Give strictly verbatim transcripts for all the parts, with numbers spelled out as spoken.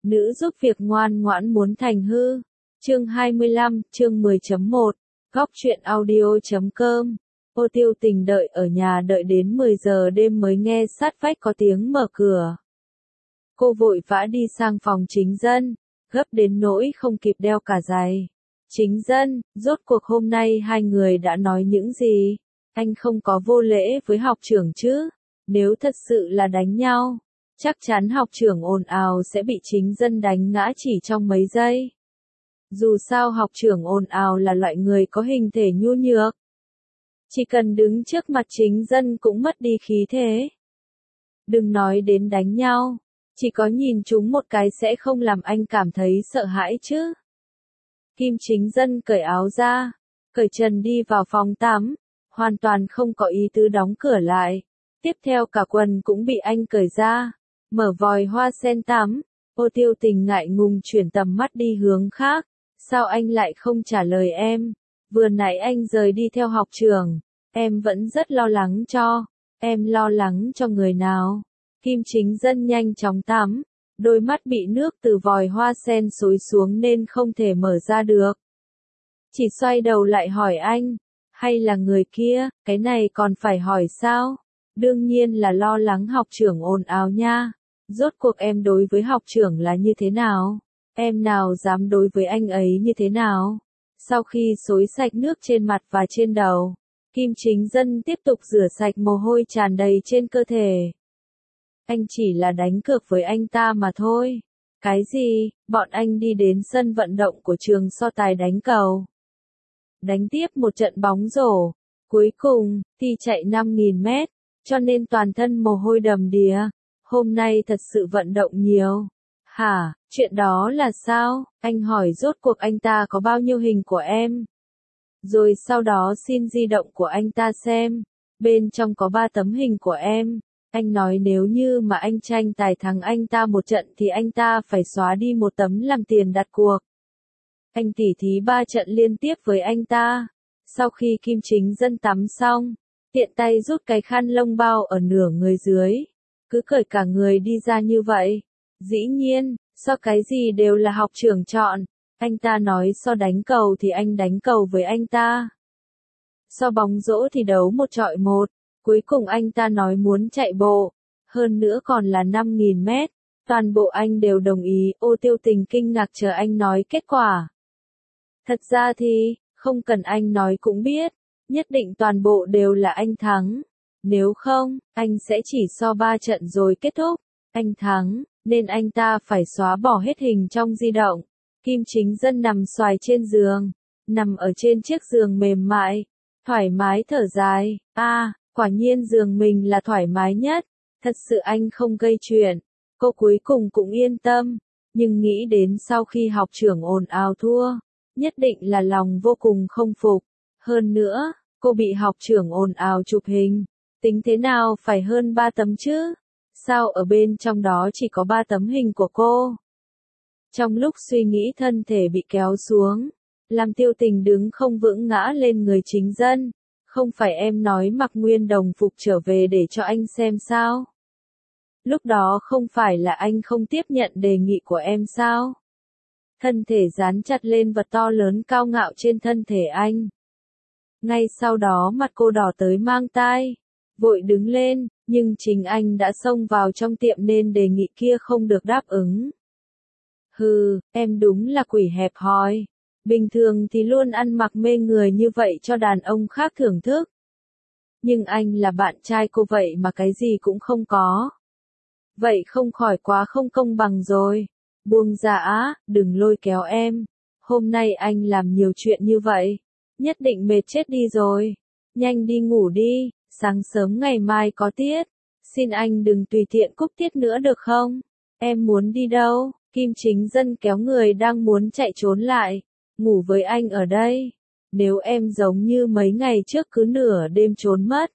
Nữ giúp việc ngoan ngoãn muốn thành hư. Chương hai mươi lăm, chương mười chấm một, góc truyện audio chấm com. Ô Tiêu Tình đợi ở nhà đợi đến mười giờ đêm mới nghe sát vách có tiếng mở cửa. Cô vội vã đi sang phòng Chính Dân, gấp đến nỗi không kịp đeo cả giày. Chính Dân, rốt cuộc hôm nay hai người đã nói những gì? Anh không có vô lễ với học trưởng chứ? Nếu thật sự là đánh nhau, chắc chắn học trưởng ồn ào sẽ bị Chính Dân đánh ngã chỉ trong mấy giây. Dù sao học trưởng ồn ào là loại người có hình thể nhu nhược. Chỉ cần đứng trước mặt Chính Dân cũng mất đi khí thế. Đừng nói đến đánh nhau, chỉ có nhìn chúng một cái sẽ không làm anh cảm thấy sợ hãi chứ. Kim Chính Dân cởi áo ra, cởi trần đi vào phòng tắm, hoàn toàn không có ý tứ đóng cửa lại. Tiếp theo cả quần cũng bị anh cởi ra, mở vòi hoa sen tắm. Ô Tiêu Tình ngại ngùng chuyển tầm mắt đi hướng khác. Sao anh lại không trả lời em? Vừa nãy anh rời đi theo học trưởng, em vẫn rất lo lắng cho. Em lo lắng cho người nào? Kim Chính Dân nhanh chóng tắm, đôi mắt bị nước từ vòi hoa sen xối xuống nên không thể mở ra được. Chỉ xoay đầu lại hỏi anh, hay là người kia, cái này còn phải hỏi sao? Đương nhiên là lo lắng học trưởng ồn ào nha. Rốt cuộc em đối với học trưởng là như thế nào? Em nào dám đối với anh ấy như thế nào? Sau khi xối sạch nước trên mặt và trên đầu, Kim Chính Dân tiếp tục rửa sạch mồ hôi tràn đầy trên cơ thể. Anh chỉ là đánh cược với anh ta mà thôi. Cái gì? Bọn anh đi đến sân vận động của trường so tài đánh cầu. Đánh tiếp một trận bóng rổ. Cuối cùng, thì chạy năm nghìn mét, cho nên toàn thân mồ hôi đầm đìa. Hôm nay thật sự vận động nhiều. Hả, chuyện đó là sao? Anh hỏi rốt cuộc anh ta có bao nhiêu hình của em. Rồi sau đó xin di động của anh ta xem. Bên trong có ba tấm hình của em. Anh nói nếu như mà anh tranh tài thắng anh ta một trận thì anh ta phải xóa đi một tấm làm tiền đặt cuộc. Anh tỉ thí ba trận liên tiếp với anh ta. Sau khi Kim Chính Dân tắm xong, tiện tay rút cái khăn lông bao ở nửa người dưới. Cứ cởi cả người đi ra như vậy. Dĩ nhiên, so cái gì đều là học trưởng chọn. Anh ta nói so đánh cầu thì anh đánh cầu với anh ta. So bóng rổ thì đấu một chọi một. Cuối cùng anh ta nói muốn chạy bộ. Hơn nữa còn là năm nghìn mét. Toàn bộ anh đều đồng ý. Ô Tiêu Tình kinh ngạc chờ anh nói kết quả. Thật ra thì, không cần anh nói cũng biết. Nhất định toàn bộ đều là anh thắng. Nếu không, anh sẽ chỉ so ba trận rồi kết thúc. Anh thắng, nên anh ta phải xóa bỏ hết hình trong di động. Kim Chính Dân nằm xoài trên giường, nằm ở trên chiếc giường mềm mại, thoải mái thở dài. A, à, quả nhiên giường mình là thoải mái nhất. Thật sự anh không gây chuyện. Cô cuối cùng cũng yên tâm, nhưng nghĩ đến sau khi học trưởng ồn ào thua, nhất định là lòng vô cùng không phục. Hơn nữa, cô bị học trưởng ồn ào chụp hình. Tính thế nào phải hơn ba tấm chứ? Sao ở bên trong đó chỉ có ba tấm hình của cô? Trong lúc suy nghĩ thân thể bị kéo xuống, làm Tiêu Tình đứng không vững ngã lên người Chính Dân. Không phải em nói mặc nguyên đồng phục trở về để cho anh xem sao? Lúc đó không phải là anh không tiếp nhận đề nghị của em sao? Thân thể dán chặt lên vật to lớn cao ngạo trên thân thể anh. Ngay sau đó mặt cô đỏ tới mang tai. Vội đứng lên, nhưng chính anh đã xông vào trong tiệm nên đề nghị kia không được đáp ứng. Hừ, em đúng là quỷ hẹp hòi. Bình thường thì luôn ăn mặc mê người như vậy cho đàn ông khác thưởng thức. Nhưng anh là bạn trai cô vậy mà cái gì cũng không có. Vậy không khỏi quá không công bằng rồi. Buông ra á, đừng lôi kéo em. Hôm nay anh làm nhiều chuyện như vậy. Nhất định mệt chết đi rồi. Nhanh đi ngủ đi. Sáng sớm ngày mai có tiết. Xin anh đừng tùy tiện cúp tiết nữa được không? Em muốn đi đâu? Kim Chính Dân kéo người đang muốn chạy trốn lại. Ngủ với anh ở đây. Nếu em giống như mấy ngày trước cứ nửa đêm trốn mất.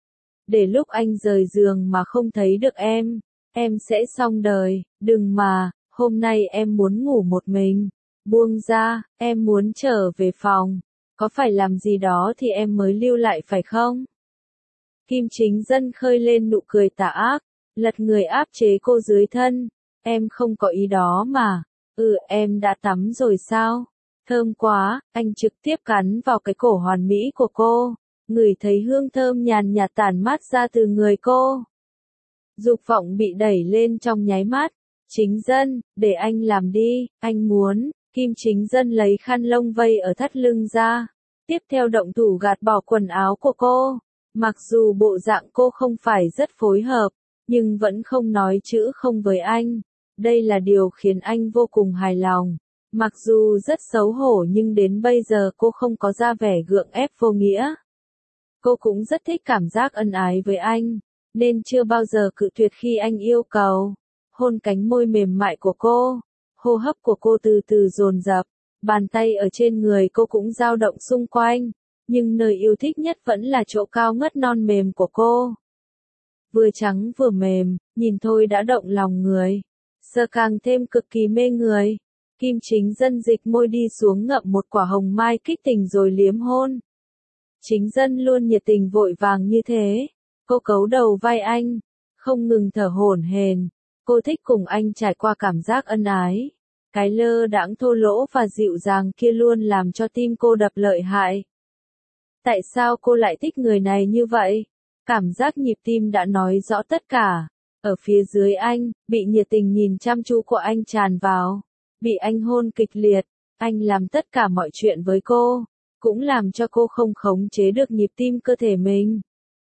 Để lúc anh rời giường mà không thấy được em. Em sẽ xong đời. Đừng mà, hôm nay em muốn ngủ một mình. Buông ra, em muốn trở về phòng. Có phải làm gì đó thì em mới lưu lại phải không? Kim Chính Dân khơi lên nụ cười tà ác, lật người áp chế cô dưới thân. Em không có ý đó mà. Ừ, em đã tắm rồi sao? Thơm quá, anh trực tiếp cắn vào cái cổ hoàn mỹ của cô, ngửi thấy hương thơm nhàn nhạt tản mát ra từ người cô. Dục vọng bị đẩy lên trong nháy mắt. Chính Dân, để anh làm đi, anh muốn. Kim Chính Dân lấy khăn lông vây ở thắt lưng ra. Tiếp theo động thủ gạt bỏ quần áo của cô. Mặc dù bộ dạng cô không phải rất phối hợp, nhưng vẫn không nói chữ không với anh. Đây là điều khiến anh vô cùng hài lòng. Mặc dù rất xấu hổ nhưng đến bây giờ cô không có ra vẻ gượng ép vô nghĩa. Cô cũng rất thích cảm giác ân ái với anh, nên chưa bao giờ cự tuyệt khi anh yêu cầu. Hôn cánh môi mềm mại của cô, hô hấp của cô từ từ dồn dập, bàn tay ở trên người cô cũng dao động xung quanh, nhưng nơi yêu thích nhất vẫn là chỗ cao ngất non mềm của cô. Vừa trắng vừa mềm, nhìn thôi đã động lòng người, sờ càng thêm cực kỳ mê người. Kim Chính Dân dịch môi đi xuống ngậm một quả hồng mai kích tình rồi liếm hôn. Chính Dân luôn nhiệt tình vội vàng như thế. Cô cấu đầu vai anh, không ngừng thở hổn hển. Cô thích cùng anh trải qua cảm giác ân ái. Cái lơ đãng thô lỗ và dịu dàng kia luôn làm cho tim cô đập lợi hại. Tại sao cô lại thích người này như vậy? Cảm giác nhịp tim đã nói rõ tất cả. Ở phía dưới anh, bị nhiệt tình nhìn chăm chú của anh tràn vào. Bị anh hôn kịch liệt, anh làm tất cả mọi chuyện với cô, cũng làm cho cô không khống chế được nhịp tim cơ thể mình.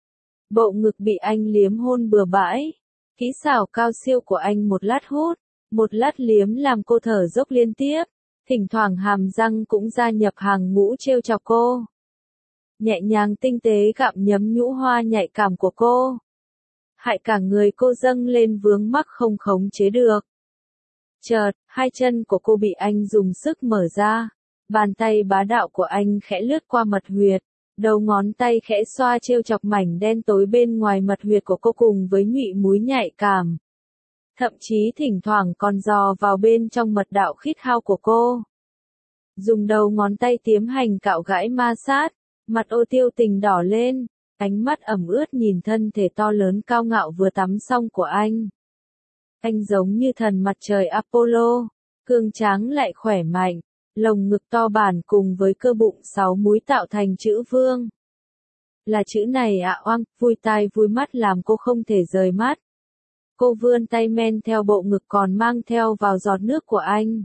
Bộ ngực bị anh liếm hôn bừa bãi, kỹ xảo cao siêu của anh một lát hút, một lát liếm làm cô thở dốc liên tiếp, thỉnh thoảng hàm răng cũng gia nhập hàng ngũ trêu chọc cô. Nhẹ nhàng tinh tế gặm nhấm nhũ hoa nhạy cảm của cô. Hại cả người cô dâng lên vướng mắc không khống chế được. Chợt, hai chân của cô bị anh dùng sức mở ra. Bàn tay bá đạo của anh khẽ lướt qua mật huyệt. Đầu ngón tay khẽ xoa trêu chọc mảnh đen tối bên ngoài mật huyệt của cô cùng với nhụy múi nhạy cảm. Thậm chí thỉnh thoảng còn dò vào bên trong mật đạo khít khao của cô. Dùng đầu ngón tay tiếm hành cạo gãi ma sát. Mặt Ô Tiêu Tình đỏ lên. Ánh mắt ẩm ướt nhìn thân thể to lớn cao ngạo vừa tắm xong của anh. Anh giống như thần mặt trời Apollo, cường tráng lại khỏe mạnh, lồng ngực to bản cùng với cơ bụng sáu múi tạo thành chữ vương. Là chữ này ạ à, oang, vui tai vui mắt làm cô không thể rời mắt. Cô vươn tay men theo bộ ngực còn mang theo vào giọt nước của anh.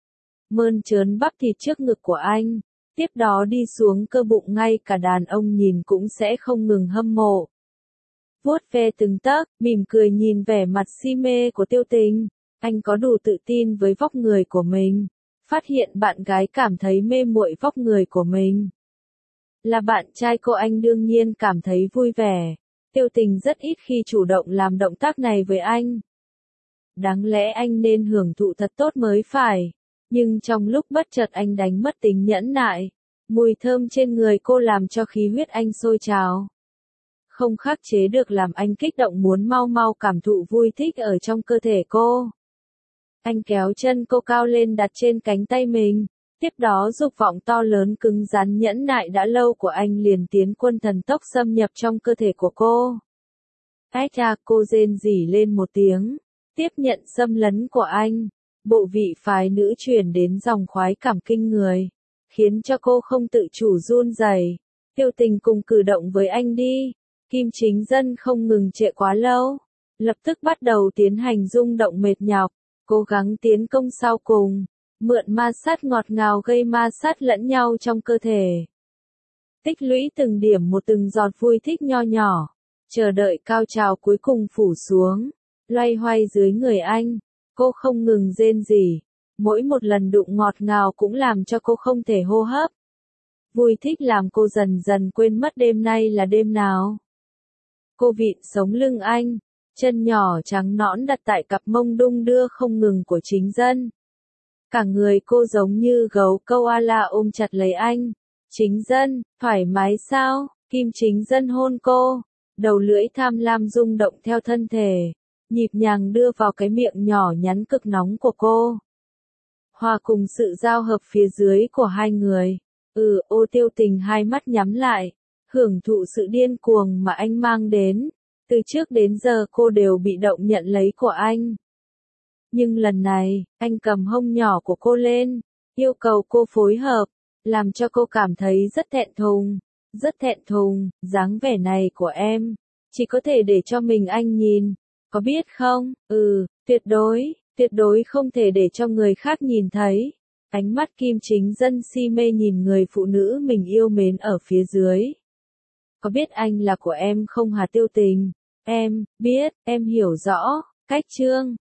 Mơn trớn bắp thịt trước ngực của anh, tiếp đó đi xuống cơ bụng ngay cả đàn ông nhìn cũng sẽ không ngừng hâm mộ. Vuốt ve từng tấc, mỉm cười nhìn vẻ mặt si mê của Tiêu Tình, anh có đủ tự tin với vóc người của mình. Phát hiện bạn gái cảm thấy mê muội vóc người của mình. Là bạn trai cô anh đương nhiên cảm thấy vui vẻ. Tiêu Tình rất ít khi chủ động làm động tác này với anh. Đáng lẽ anh nên hưởng thụ thật tốt mới phải. Nhưng trong lúc bất chợt anh đánh mất tính nhẫn nại. Mùi thơm trên người cô làm cho khí huyết anh sôi trào. Không khắc chế được làm anh kích động muốn mau mau cảm thụ vui thích ở trong cơ thể cô. Anh kéo chân cô cao lên đặt trên cánh tay mình. Tiếp đó dục vọng to lớn cứng rắn nhẫn nại đã lâu của anh liền tiến quân thần tốc xâm nhập trong cơ thể của cô. Ách ra cô rên rỉ lên một tiếng. Tiếp nhận xâm lấn của anh. Bộ vị phái nữ truyền đến dòng khoái cảm kinh người. Khiến cho cô không tự chủ run rẩy. Tiêu Tình cùng cử động với anh đi. Kim Chính Dân không ngừng trệ quá lâu. Lập tức bắt đầu tiến hành rung động mệt nhọc. Cố gắng tiến công sau cùng. Mượn ma sát ngọt ngào gây ma sát lẫn nhau trong cơ thể. Tích lũy từng điểm một từng giọt vui thích nho nhỏ. Chờ đợi cao trào cuối cùng phủ xuống. Loay hoay dưới người anh. Cô không ngừng rên rỉ. Mỗi một lần đụng ngọt ngào cũng làm cho cô không thể hô hấp. Vui thích làm cô dần dần quên mất đêm nay là đêm nào. Cô vịn sống lưng anh. Chân nhỏ trắng nõn đặt tại cặp mông đung đưa không ngừng của Chính Dân. Cả người cô giống như gấu koala ôm chặt lấy anh. Chính Dân, thoải mái sao? Kim Chính Dân hôn cô. Đầu lưỡi tham lam rung động theo thân thể. Nhịp nhàng đưa vào cái miệng nhỏ nhắn cực nóng của cô. Hòa cùng sự giao hợp phía dưới của hai người. Ừ, Ô Tiêu Tình hai mắt nhắm lại. Hưởng thụ sự điên cuồng mà anh mang đến. Từ trước đến giờ cô đều bị động nhận lấy của anh. Nhưng lần này, anh cầm hông nhỏ của cô lên, yêu cầu cô phối hợp, làm cho cô cảm thấy rất thẹn thùng, rất thẹn thùng, dáng vẻ này của em, chỉ có thể để cho mình anh nhìn, có biết không? Ừ, tuyệt đối, tuyệt đối không thể để cho người khác nhìn thấy. Ánh mắt Kim Chính Dân si mê nhìn người phụ nữ mình yêu mến ở phía dưới. Có biết anh là của em không hả Tiêu Tình? Em, biết, em hiểu rõ, cách Trương